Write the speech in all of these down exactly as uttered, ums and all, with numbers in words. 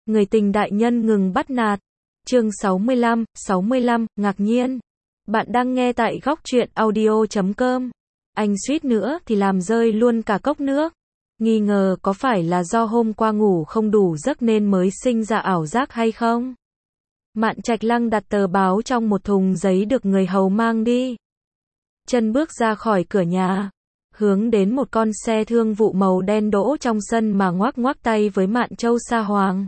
Người tình đại nhân ngừng bắt nạt. Chương sáu mươi lăm, sáu mươi lăm, ngạc nhiên. Bạn đang nghe tại góc truyện audio chấm com. Anh suýt nữa thì làm rơi luôn cả cốc nước. Nghi ngờ có phải là do hôm qua ngủ không đủ giấc nên mới sinh ra ảo giác hay không? Mạn Trạch Lăng đặt tờ báo trong một thùng giấy được người hầu mang đi. Chân bước ra khỏi cửa nhà, hướng đến một con xe thương vụ màu đen đỗ trong sân mà ngoắc ngoắc tay với Mạn Châu Sa Hoàng.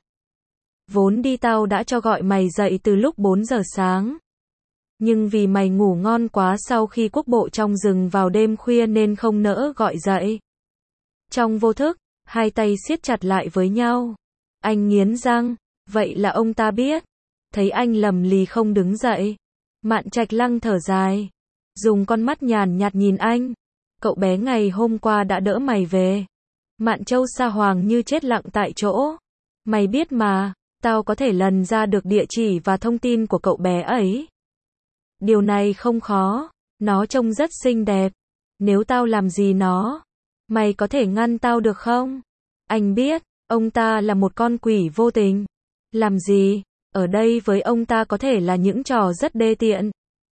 Vốn đi tao đã cho gọi mày dậy từ lúc bốn giờ sáng. Nhưng vì mày ngủ ngon quá sau khi quốc bộ trong rừng vào đêm khuya nên không nỡ gọi dậy. Trong vô thức, hai tay siết chặt lại với nhau. Anh nghiến răng, vậy là ông ta biết. Thấy anh lầm lì không đứng dậy, Mạn Trạch Lăng thở dài, dùng con mắt nhàn nhạt nhìn anh. Cậu bé ngày hôm qua đã đỡ mày về. Mạn Châu Sa Hoàng như chết lặng tại chỗ. Mày biết mà, tao có thể lần ra được địa chỉ và thông tin của cậu bé ấy. Điều này không khó, nó trông rất xinh đẹp. Nếu tao làm gì nó, mày có thể ngăn tao được không? Anh biết, ông ta là một con quỷ vô tình. Làm gì, ở đây với ông ta có thể là những trò rất đê tiện.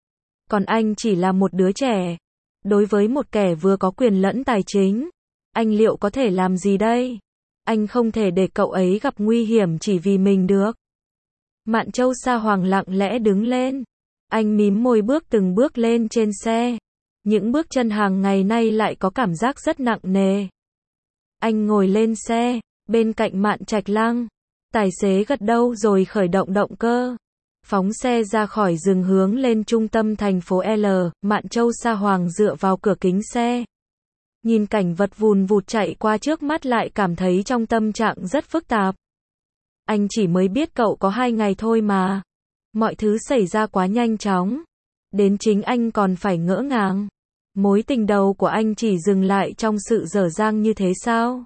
Còn anh chỉ là một đứa trẻ. Đối với một kẻ vừa có quyền lẫn tài chính, anh liệu có thể làm gì đây? Anh không thể để cậu ấy gặp nguy hiểm chỉ vì mình được. Mạn Châu Sa Hoàng lặng lẽ đứng lên. Anh mím môi bước từng bước lên trên xe. Những bước chân hàng ngày nay lại có cảm giác rất nặng nề. Anh ngồi lên xe, bên cạnh Mạn Trạch Lăng. Tài xế gật đầu rồi khởi động động cơ. Phóng xe ra khỏi rừng hướng lên trung tâm thành phố L. Mạn Châu Sa Hoàng dựa vào cửa kính xe. Nhìn cảnh vật vùn vụt chạy qua trước mắt lại cảm thấy trong tâm trạng rất phức tạp. Anh chỉ mới biết cậu có hai ngày thôi mà. Mọi thứ xảy ra quá nhanh chóng. Đến chính anh còn phải ngỡ ngàng. Mối tình đầu của anh chỉ dừng lại trong sự dở dang như thế sao?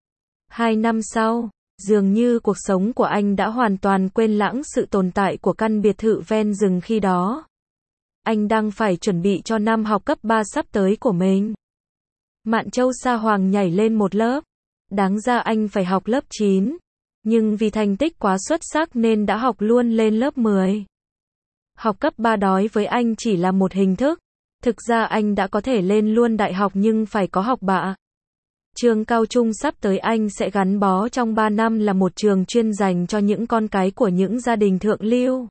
Hai năm sau, dường như cuộc sống của anh đã hoàn toàn quên lãng sự tồn tại của căn biệt thự ven rừng khi đó. Anh đang phải chuẩn bị cho năm học cấp ba sắp tới của mình. Mạn Châu Sa Hoàng nhảy lên một lớp. Đáng ra anh phải học lớp chín. Nhưng vì thành tích quá xuất sắc nên đã học luôn lên lớp mười. Học cấp ba đối với anh chỉ là một hình thức. Thực ra anh đã có thể lên luôn đại học nhưng phải có học bạ. Trường cao trung sắp tới anh sẽ gắn bó trong ba năm là một trường chuyên dành cho những con cái của những gia đình thượng lưu.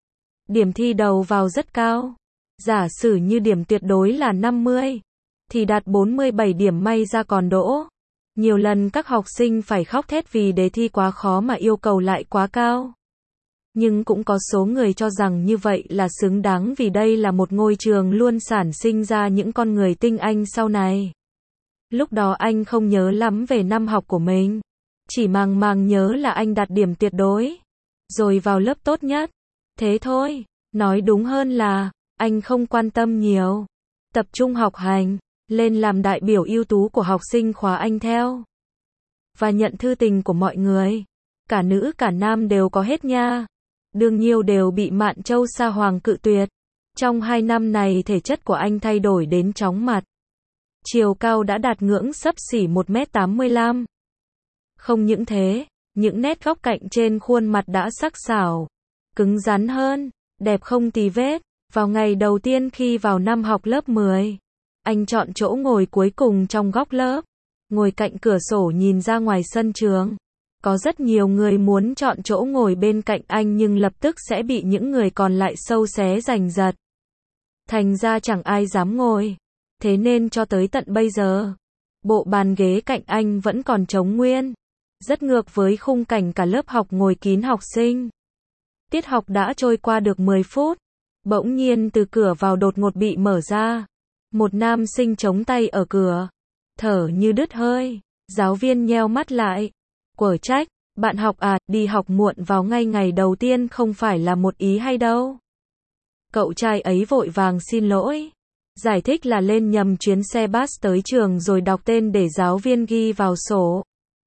Điểm thi đầu vào rất cao. Giả sử như điểm tuyệt đối là năm mươi, thì đạt bốn mươi bảy điểm may ra còn đỗ. Nhiều lần các học sinh phải khóc thét vì đề thi quá khó mà yêu cầu lại quá cao. Nhưng cũng có số người cho rằng như vậy là xứng đáng vì đây là một ngôi trường luôn sản sinh ra những con người tinh anh sau này. Lúc đó anh không nhớ lắm về năm học của mình. Chỉ màng màng nhớ là anh đạt điểm tuyệt đối. Rồi vào lớp tốt nhất. Thế thôi. Nói đúng hơn là, anh không quan tâm nhiều. Tập trung học hành. Lên làm đại biểu ưu tú của học sinh khóa anh theo. Và nhận thư tình của mọi người. Cả nữ cả nam đều có hết nha. Đương nhiêu đều bị Mạn Châu Sa Hoàng cự tuyệt. Trong hai năm này thể chất của anh thay đổi đến chóng mặt. Chiều cao đã đạt ngưỡng xấp xỉ một mét tám mươi lăm. Không những thế, những nét góc cạnh trên khuôn mặt đã sắc sảo, cứng rắn hơn, đẹp không tì vết. Vào ngày đầu tiên khi vào năm học lớp mười, anh chọn chỗ ngồi cuối cùng trong góc lớp, ngồi cạnh cửa sổ nhìn ra ngoài sân trường. Có rất nhiều người muốn chọn chỗ ngồi bên cạnh anh nhưng lập tức sẽ bị những người còn lại xâu xé giành giật. Thành ra chẳng ai dám ngồi. Thế nên cho tới tận bây giờ, bộ bàn ghế cạnh anh vẫn còn trống nguyên. Rất ngược với khung cảnh cả lớp học ngồi kín học sinh. Tiết học đã trôi qua được mười phút. Bỗng nhiên từ cửa vào đột ngột bị mở ra. Một nam sinh chống tay ở cửa, thở như đứt hơi. Giáo viên nheo mắt lại. Quở trách, bạn học à, đi học muộn vào ngay ngày đầu tiên không phải là một ý hay đâu. Cậu trai ấy vội vàng xin lỗi. Giải thích là lên nhầm chuyến xe bus tới trường rồi đọc tên để giáo viên ghi vào sổ.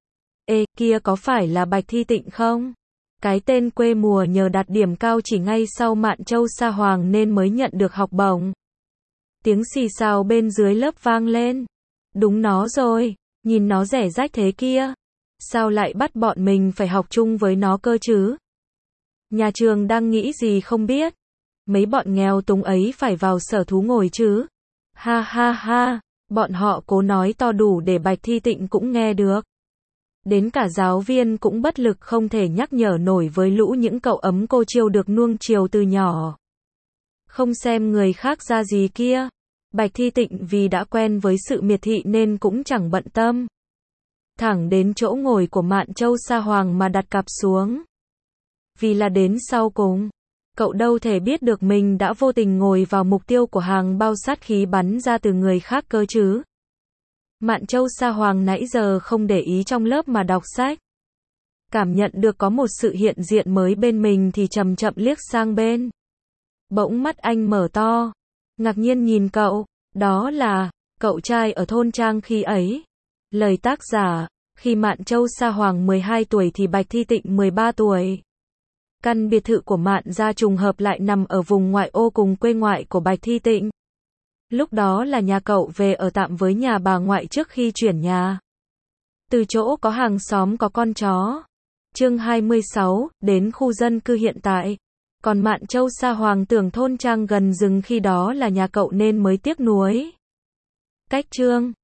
Ê, kia có phải là Bạch Thi Tịnh không? Cái tên quê mùa nhờ đạt điểm cao chỉ ngay sau Mạn Châu Sa Hoàng nên mới nhận được học bổng. Tiếng xì xào bên dưới lớp vang lên. Đúng nó rồi, nhìn nó rẻ rách thế kia. Sao lại bắt bọn mình phải học chung với nó cơ chứ? Nhà trường đang nghĩ gì không biết. Mấy bọn nghèo túng ấy phải vào sở thú ngồi chứ. Ha ha ha, bọn họ cố nói to đủ để Bạch Thi Tịnh cũng nghe được. Đến cả giáo viên cũng bất lực không thể nhắc nhở nổi với lũ những cậu ấm cô chiêu được nuông chiều từ nhỏ. Không xem người khác ra gì kia. Bạch Thi Tịnh vì đã quen với sự miệt thị nên cũng chẳng bận tâm. Thẳng đến chỗ ngồi của Mạn Châu Sa Hoàng mà đặt cặp xuống. Vì là đến sau cùng, cậu đâu thể biết được mình đã vô tình ngồi vào mục tiêu của hàng bao sát khí bắn ra từ người khác cơ chứ. Mạn Châu Sa Hoàng nãy giờ không để ý trong lớp mà đọc sách. Cảm nhận được có một sự hiện diện mới bên mình thì chậm chậm liếc sang bên. Bỗng mắt anh mở to, ngạc nhiên nhìn cậu, đó là cậu trai ở thôn trang khi ấy. Lời tác giả, khi Mạn Châu Sa Hoàng mười hai tuổi thì Bạch Thi Tịnh mười ba tuổi. Căn biệt thự của Mạn gia trùng hợp lại nằm ở vùng ngoại ô cùng quê ngoại của Bạch Thi Tịnh. Lúc đó là nhà cậu về ở tạm với nhà bà ngoại trước khi chuyển nhà. Từ chỗ có hàng xóm có con chó. Chương hai mươi sáu, đến khu dân cư hiện tại. Còn Mạn Châu Sa Hoàng tưởng thôn trang gần rừng khi đó là nhà cậu nên mới tiếc nuối. Cách chương